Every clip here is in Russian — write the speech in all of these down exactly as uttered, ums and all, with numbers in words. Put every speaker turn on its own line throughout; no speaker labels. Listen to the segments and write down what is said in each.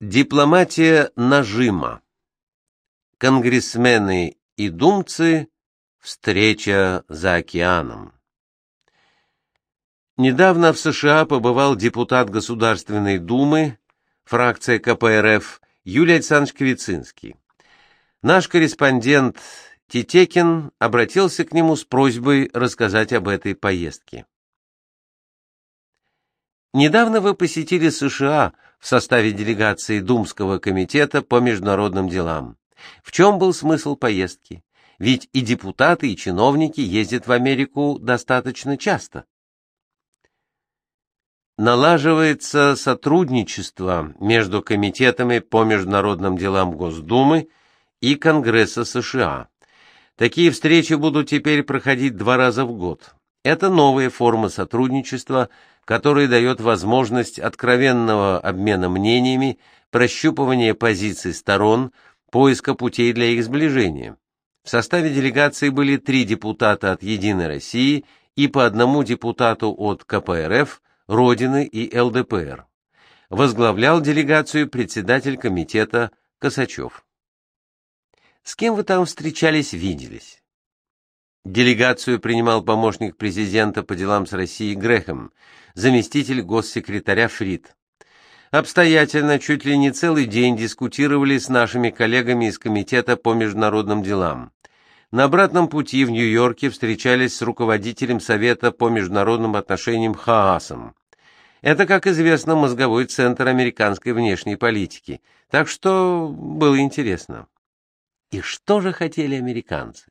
Дипломатия нажима. Конгрессмены и думцы. Встреча за океаном. Недавно в США побывал депутат Государственной Думы, фракция ка пэ эр эф, Юлий Александрович Квицинский. Наш корреспондент Титекин обратился к нему с просьбой рассказать об этой поездке. Недавно вы посетили США в составе делегации Думского комитета по международным делам. В чем был смысл поездки? Ведь и депутаты, и чиновники ездят в Америку достаточно часто. Налаживается сотрудничество между комитетами по международным делам Госдумы и Конгресса США. Такие встречи будут теперь проходить два раза в год. Это новая форма сотрудничества, которая дает возможность откровенного обмена мнениями, прощупывания позиций сторон, поиска путей для их сближения. В составе делегации были три депутата от «Единой России» и по одному депутату от ка пэ эр эф, Родины и эл дэ пэ эр. Возглавлял делегацию председатель комитета Косачев. С кем вы там встречались, виделись? Делегацию принимал помощник президента по делам с Россией Грэхэм, заместитель госсекретаря Фрид. Обстоятельно, чуть ли не целый день дискутировали с нашими коллегами из Комитета по международным делам. На обратном пути в Нью-Йорке встречались с руководителем Совета по международным отношениям Хаасом. Это, как известно, мозговой центр американской внешней политики, так что было интересно. И что же хотели американцы?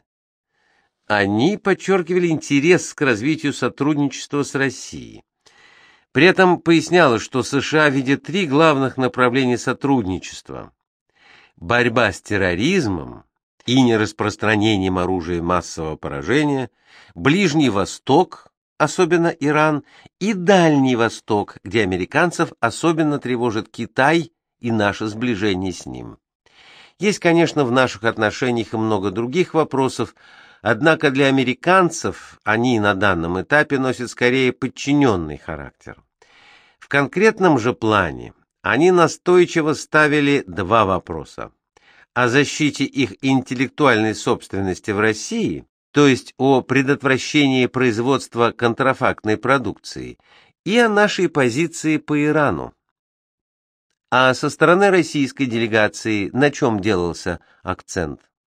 Они подчеркивали интерес к развитию сотрудничества с Россией. При этом пояснялось, что США видят три главных направления сотрудничества: борьба с терроризмом и нераспространением оружия массового поражения, Ближний Восток, особенно Иран, и Дальний Восток, где американцев особенно тревожит Китай и наше сближение с ним. Есть, конечно, в наших отношениях и много других вопросов, однако для американцев они на данном этапе носят скорее подчиненный характер. В конкретном же плане они настойчиво ставили два вопроса: о защите их интеллектуальной собственности в России, то есть о предотвращении производства контрафактной продукции, и о нашей позиции по Ирану. А со стороны российской делегации на чем делался акцент?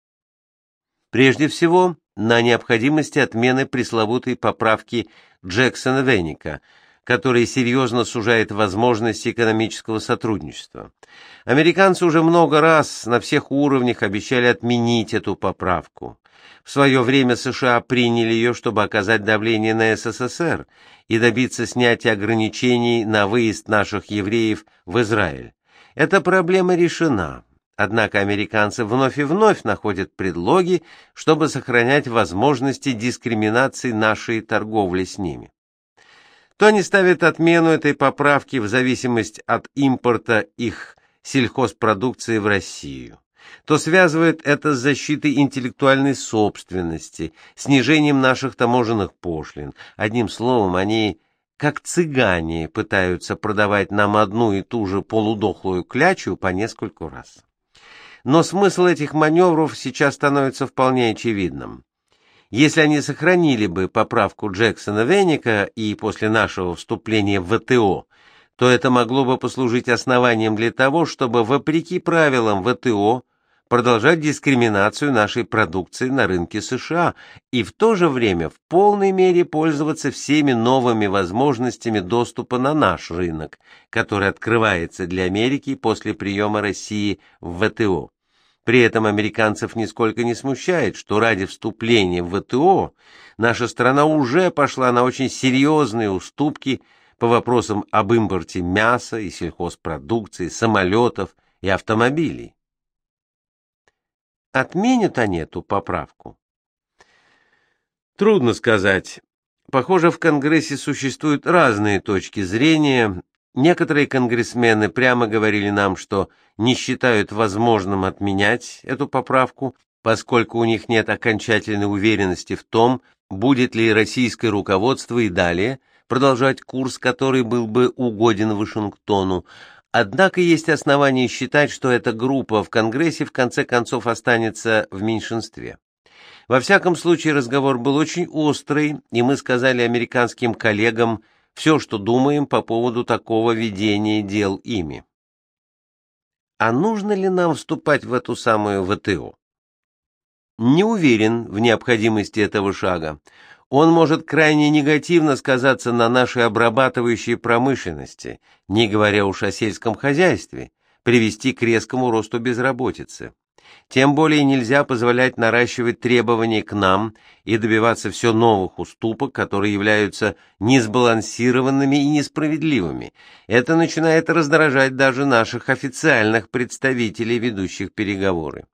Прежде всего, на необходимости отмены пресловутой поправки Джексона-Веника, которая серьезно сужает возможности экономического сотрудничества. Американцы уже много раз на всех уровнях обещали отменить эту поправку. В свое время США приняли ее, чтобы оказать давление на эс эс эс эр и добиться снятия ограничений на выезд наших евреев в Израиль. Эта проблема решена. Однако американцы вновь и вновь находят предлоги, чтобы сохранять возможности дискриминации нашей торговли с ними. То они ставят отмену этой поправки в зависимости от импорта их сельхозпродукции в Россию, то связывают это с защитой интеллектуальной собственности, снижением наших таможенных пошлин. Одним словом, они, как цыгане, пытаются продавать нам одну и ту же полудохлую клячу по нескольку раз. Но смысл этих маневров сейчас становится вполне очевидным. Если они сохранили бы поправку Джексона-Веника и после нашего вступления в вэ тэ о, то это могло бы послужить основанием для того, чтобы, вопреки правилам вэ тэ о, продолжать дискриминацию нашей продукции на рынке США и в то же время в полной мере пользоваться всеми новыми возможностями доступа на наш рынок, который открывается для Америки после приема России в вэ тэ о. При этом американцев нисколько не смущает, что ради вступления в вэ тэ о наша страна уже пошла на очень серьезные уступки по вопросам об импорте мяса и сельхозпродукции, самолетов и автомобилей. Отменят они эту поправку? Трудно сказать. Похоже, в Конгрессе существуют разные точки зрения. Некоторые конгрессмены прямо говорили нам, что не считают возможным отменять эту поправку, поскольку у них нет окончательной уверенности в том, будет ли российское руководство и далее продолжать курс, который был бы угоден Вашингтону, Однако есть основания считать, что эта группа в Конгрессе в конце концов останется в меньшинстве. Во всяком случае, разговор был очень острый, и мы сказали американским коллегам все, что думаем по поводу такого ведения дел ими. А нужно ли нам вступать в эту самую ВТО? Не уверен в необходимости этого шага. Он может крайне негативно сказаться на нашей обрабатывающей промышленности, не говоря уж о сельском хозяйстве, привести к резкому росту безработицы. Тем более нельзя позволять наращивать требования к нам и добиваться все новых уступок, которые являются несбалансированными и несправедливыми. Это начинает раздражать даже наших официальных представителей, ведущих переговоры.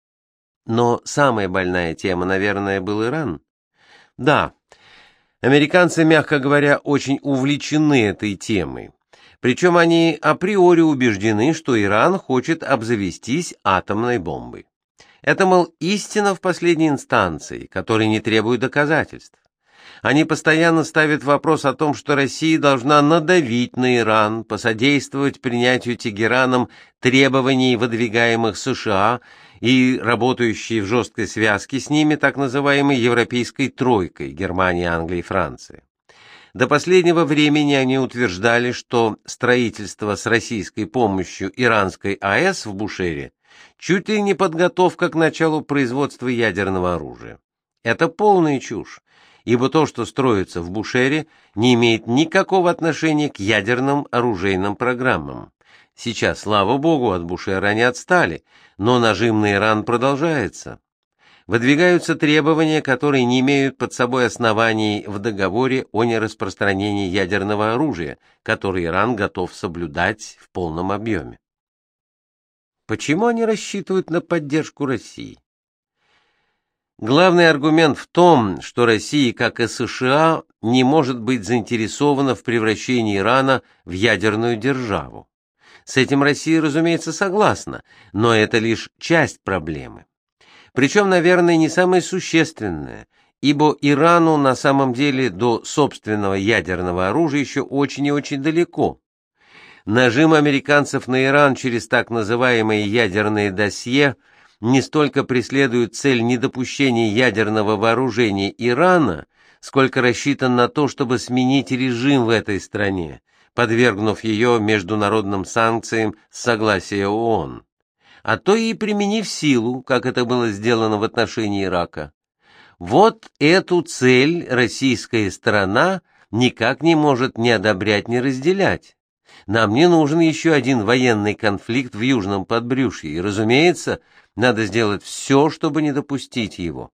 Но самая больная тема, наверное, был Иран. Да, американцы, мягко говоря, очень увлечены этой темой. Причем они априори убеждены, что Иран хочет обзавестись атомной бомбой. Это, мол, истина в последней инстанции, которая не требует доказательств. Они постоянно ставят вопрос о том, что Россия должна надавить на Иран, посодействовать принятию Тегераном требований, выдвигаемых США, и работающей в жесткой связке с ними так называемой европейской тройкой Германии, Англии и Франции. До последнего времени они утверждали, что строительство с российской помощью иранской АЭС в Бушере чуть ли не подготовка к началу производства ядерного оружия. Это полная чушь, ибо то, что строится в Бушере, не имеет никакого отношения к ядерным оружейным программам. Сейчас, слава богу, от Бушера они отстали, но нажим на Иран продолжается. Выдвигаются требования, которые не имеют под собой оснований в договоре о нераспространении ядерного оружия, который Иран готов соблюдать в полном объеме. Почему они рассчитывают на поддержку России? Главный аргумент в том, что Россия, как и США, не может быть заинтересована в превращении Ирана в ядерную державу. С этим Россия, разумеется, согласна, но это лишь часть проблемы. Причем, наверное, не самое существенное, ибо Ирану на самом деле до собственного ядерного оружия еще очень и очень далеко. Нажим американцев на Иран через так называемые ядерные досье не столько преследует цель недопущения ядерного вооружения Ирана, сколько рассчитан на то, чтобы сменить режим в этой стране, подвергнув ее международным санкциям с согласия ООН, а то и применив силу, как это было сделано в отношении Ирака. Вот эту цель российская сторона никак не может ни одобрять, ни разделять. Нам не нужен еще один военный конфликт в Южном Подбрюшье, и, разумеется, надо сделать все, чтобы не допустить его.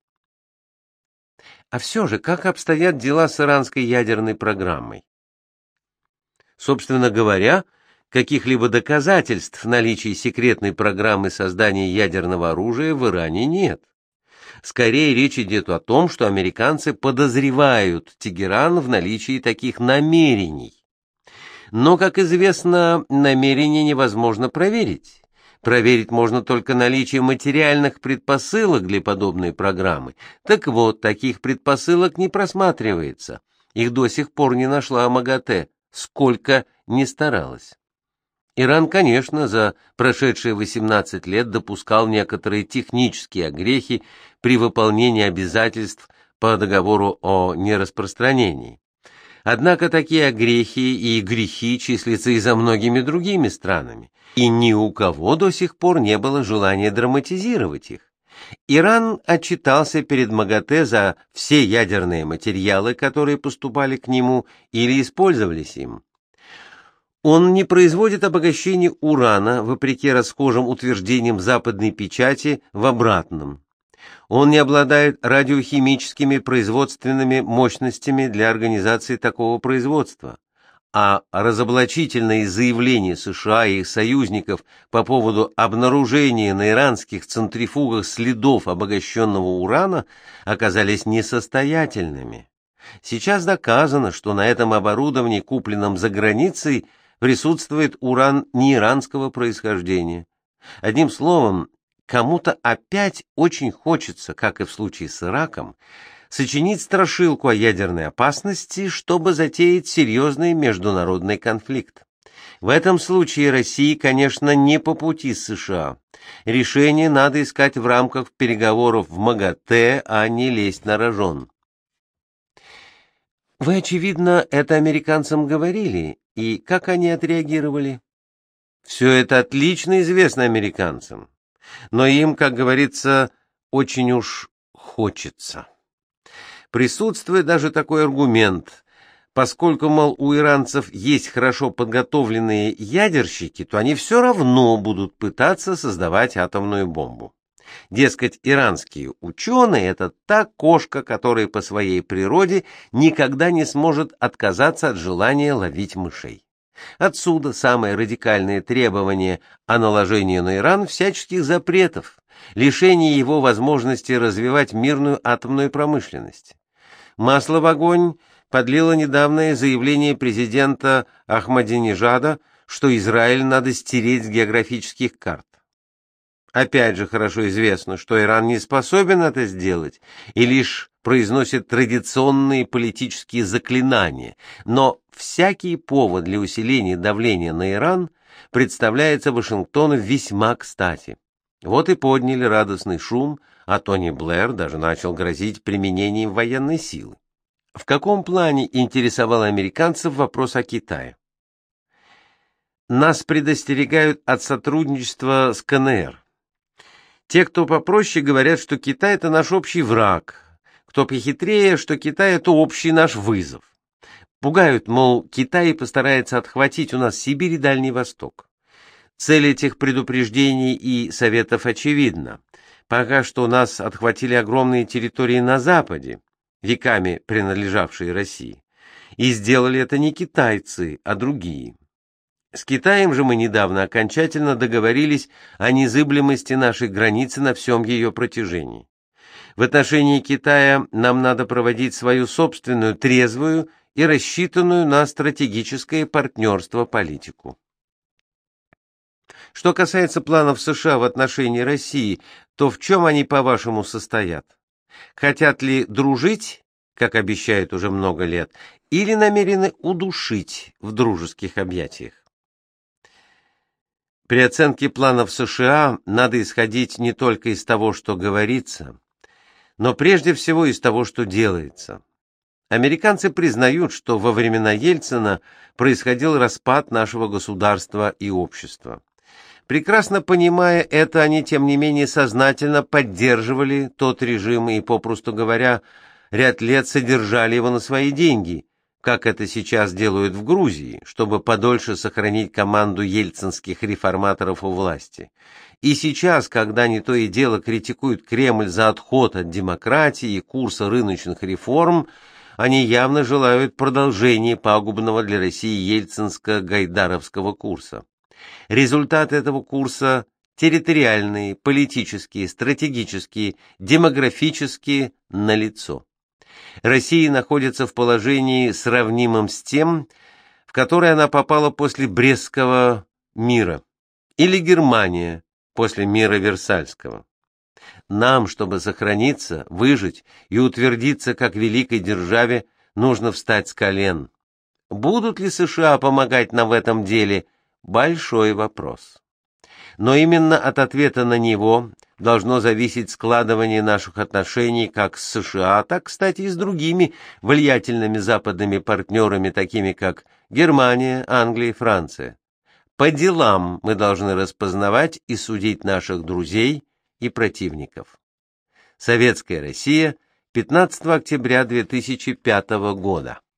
А все же, как обстоят дела с иранской ядерной программой? Собственно говоря, каких-либо доказательств наличия секретной программы создания ядерного оружия в Иране нет. Скорее речь идет о том, что американцы подозревают Тегеран в наличии таких намерений. Но, как известно, намерения невозможно проверить. Проверить можно только наличие материальных предпосылок для подобной программы. Так вот, таких предпосылок не просматривается. Их до сих пор не нашла МАГАТЭ, сколько ни старалась. Иран, конечно, за прошедшие восемнадцать лет допускал некоторые технические огрехи при выполнении обязательств по договору о нераспространении. Однако такие огрехи и грехи числятся и за многими другими странами, и ни у кого до сих пор не было желания драматизировать их. Иран отчитался перед МАГАТЭ за все ядерные материалы, которые поступали к нему или использовались им. Он не производит обогащение урана, вопреки расхожим утверждениям западной печати, в обратном. Он не обладает радиохимическими производственными мощностями для организации такого производства, а разоблачительные заявления США и их союзников по поводу обнаружения на иранских центрифугах следов обогащенного урана оказались несостоятельными. Сейчас доказано, что на этом оборудовании, купленном за границей, присутствует уран не иранского происхождения. Одним словом, кому-то опять очень хочется, как и в случае с Ираком, сочинить страшилку о ядерной опасности, чтобы затеять серьезный международный конфликт. В этом случае России, конечно, не по пути с США. Решение надо искать в рамках переговоров в МАГАТЭ, а не лезть на рожон. Вы, очевидно, это американцам говорили, и как они отреагировали? Все это отлично известно американцам, но им, как говорится, очень уж хочется. Присутствует даже такой аргумент. Поскольку, мол, у иранцев есть хорошо подготовленные ядерщики, то они все равно будут пытаться создавать атомную бомбу. Дескать, иранские ученые – это та кошка, которая по своей природе никогда не сможет отказаться от желания ловить мышей. Отсюда самое радикальное требование о наложении на Иран всяческих запретов, лишении его возможности развивать мирную атомную промышленность. Масло в огонь подлило недавнее заявление президента Ахмадинежада, что Израиль надо стереть с географических карт. Опять же хорошо известно, что Иран не способен это сделать и лишь произносит традиционные политические заклинания, но всякий повод для усиления давления на Иран представляется Вашингтону весьма кстати. Вот и подняли радостный шум, а Тони Блэр даже начал грозить применением военной силы. В каком плане интересовал американцев вопрос о Китае? Нас предостерегают от сотрудничества с КНР. Те, кто попроще, говорят, что Китай – это наш общий враг, кто похитрее, что Китай – это общий наш вызов. Пугают, мол, Китай постарается отхватить у нас Сибирь и Дальний Восток. Цель этих предупреждений и советов очевидна. Пока что у нас отхватили огромные территории на Западе, веками принадлежавшие России. И сделали это не китайцы, а другие. С Китаем же мы недавно окончательно договорились о незыблемости нашей границы на всем ее протяжении. В отношении Китая нам надо проводить свою собственную трезвую и рассчитанную на стратегическое партнерство политику. Что касается планов США в отношении России, то в чем они, по-вашему, состоят? Хотят ли дружить, как обещают уже много лет, или намерены удушить в дружеских объятиях? При оценке планов США надо исходить не только из того, что говорится, но прежде всего из того, что делается. Американцы признают, что во времена Ельцина происходил распад нашего государства и общества. Прекрасно понимая это, они, тем не менее, сознательно поддерживали тот режим и, попросту говоря, ряд лет содержали его на свои деньги, как это сейчас делают в Грузии, чтобы подольше сохранить команду ельцинских реформаторов у власти. И сейчас, когда они то и дело критикуют Кремль за отход от демократии и курса рыночных реформ, они явно желают продолжения пагубного для России ельцинско-гайдаровского курса. Результаты этого курса – территориальные, политические, стратегические, демографические – налицо. Россия находится в положении, сравнимом с тем, в которое она попала после Брестского мира, или Германия после мира Версальского. Нам, чтобы сохраниться, выжить и утвердиться как великой державе, нужно встать с колен. Будут ли США помогать нам в этом деле – большой вопрос. Но именно от ответа на него должно зависеть складывание наших отношений как с США, так, кстати, и с другими влиятельными западными партнерами, такими как Германия, Англия и Франция. По делам мы должны распознавать и судить наших друзей и противников. Советская Россия, пятнадцатого октября две тысячи пятого года.